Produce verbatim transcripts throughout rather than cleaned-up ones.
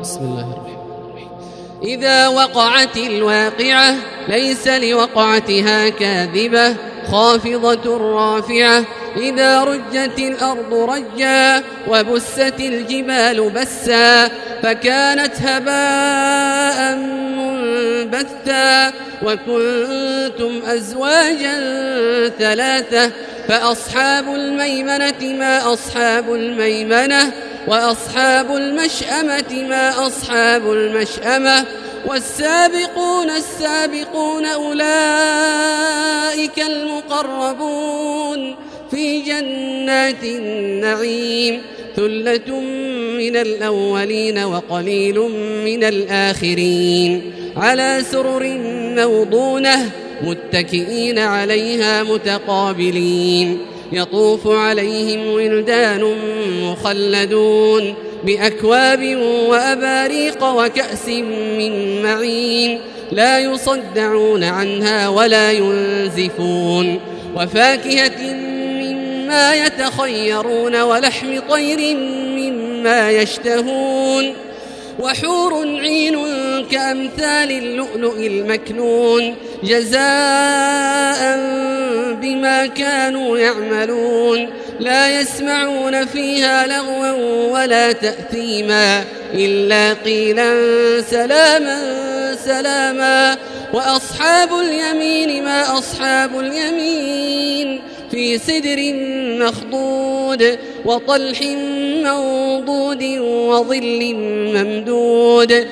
بسم الله الرحمن الرحيم. إذا وقعت الواقعة ليس لوقعتها كاذبة خافضة رافعة. إذا رجت الأرض رجا وبست الجبال بسا فكانت هباء منبثا وكنتم أزواجا ثلاثة. فأصحاب الميمنة ما أصحاب الميمنة وأصحاب المشأمة ما أصحاب المشأمة. والسابقون السابقون أولئك المقربون في جنات النعيم. ثلة من الأولين وقليل من الآخرين على سرر موضونة متكئين عليها متقابلين. يطوف عليهم ولدان مخلدون بأكواب وأباريق وكأس من معين لا يصدعون عنها ولا ينزفون. وفاكهة مما يتخيرون ولحم طير مما يشتهون. وحور عين كأمثال اللؤلؤ المكنون جزاء بما كانوا يعملون. لا يسمعون فيها لغوا ولا تأثيما إلا قيلا سلاما سلاما. وأصحاب اليمين ما أصحاب اليمين في سدر مخضود وطلح منضود وظل ممدود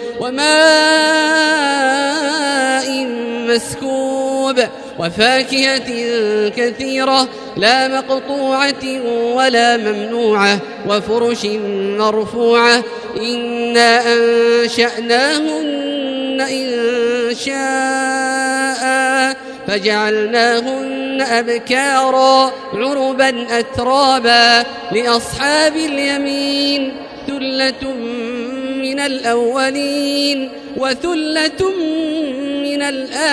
وماء مسكوب. وفاكهة كثيرة لا مقطوعة ولا ممنوعة وفرش مرفوعة. إنا أنشأناهن إن شاء فجعلناهن أبكارا عربا أترابا. لأصحاب اليمين ثلة من الأولين وثلة من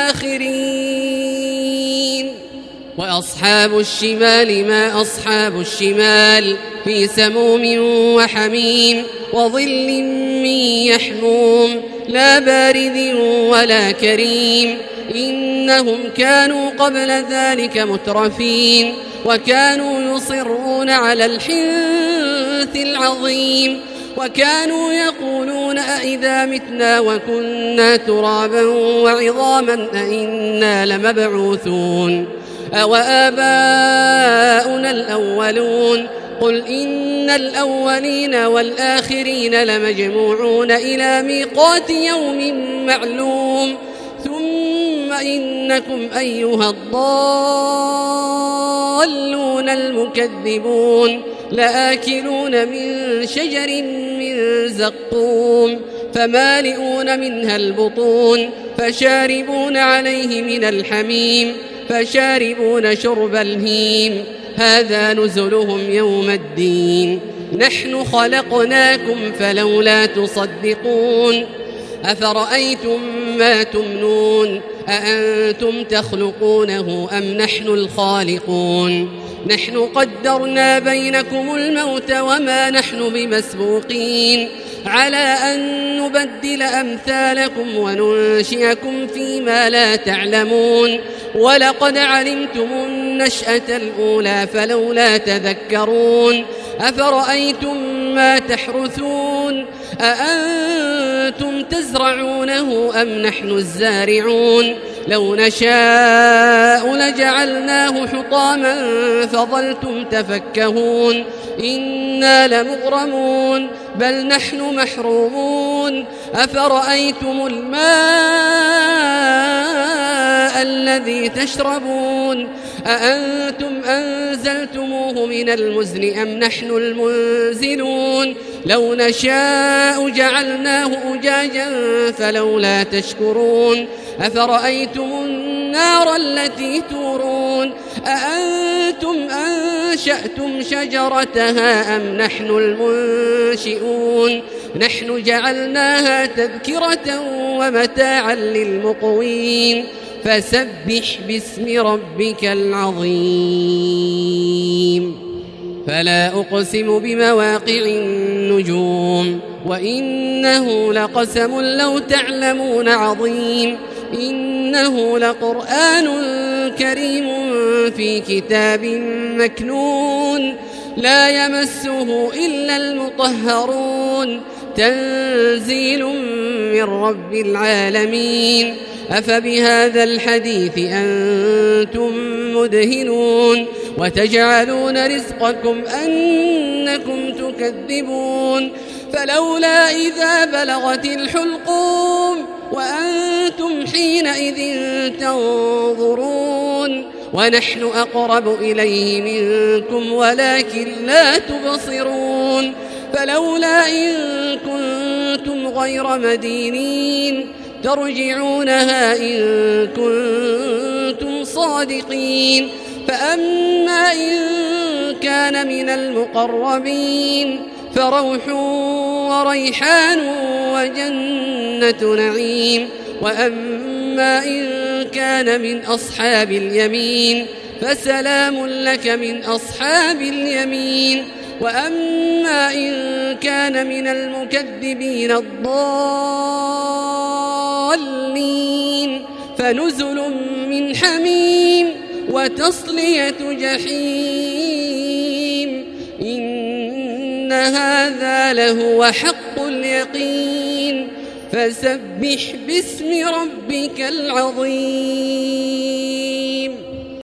الآخرين. وأصحاب الشمال ما أصحاب الشمال في سموم وحميم وظل من يحموم لا بارد ولا كريم. إنهم كانوا قبل ذلك مترفين وكانوا يصرون على الحنث العظيم. وكانوا يقولون أئذا متنا وكنا ترابا وعظاما أئنا لمبعوثون أوآباؤنا الأولون. قل إن الأولين والآخرين لمجموعون إلى ميقات يوم معلوم. ثم إنكم أيها الضالون المكذبون لآكلون من شجر من زقوم فمالئون منها البطون فشاربون عليه من الحميم فشاربون شرب الهيم. هذا نزلهم يوم الدين. نحن خلقناكم فلولا تصدقون. أفرأيتم ما تمنون أأنتم تخلقونه أم نحن الخالقون. نحن قدرنا بينكم الموت وما نحن بمسبوقين على أن نبدل أمثالكم وننشئكم فيما لا تعلمون. ولقد علمتم النشأة الأولى فلولا تذكرون. أفرأيتم ما تحرثون أأنتم تزرعونه أم نحن الزارعون. لو نشاء لجعلناه حطاما فظلتم تفكهون. إنا لمغرمون بل نحن محرومون. أفرأيتم الماء الذي تشربون أأنتم أنزلتموه من المزن أم نحن المنزلون. لو نشاء جعلناه أجاجا فلولا تشكرون. أفرأيتم النار التي تورون أأنتم أنشأتم شجرتها أم نحن المنشئون. نحن جعلناها تذكرة ومتاعا للمقوين. فسبح باسم ربك العظيم. فلا أقسم بمواقع النجوم وإنه لقسم لو تعلمون عظيم إنه لقرآن كريم في كتاب مكنون لا يمسه إلا المطهرون تنزيل من رب العالمين أفبهذا الحديث أنتم مدهنون وتجعلون رزقكم أنكم تكذبون فلولا إذا بلغت الحلقوم وأنتم حينئذ تنظرون ونحن أقرب إليه منكم ولكن لا تبصرون فلولا إن كنتم غير مدينين ترجعونها إن كنتم صادقين فأما إن كان من المقربين فروح وريحان وجنة نعيم وأما إن كان من أصحاب اليمين فسلام لك من أصحاب اليمين وأما إن كان من المكذبين الضالين فنزل من حميم وتصلية جحيم إن هذا لهو حق اليقين فسبح باسم ربك العظيم.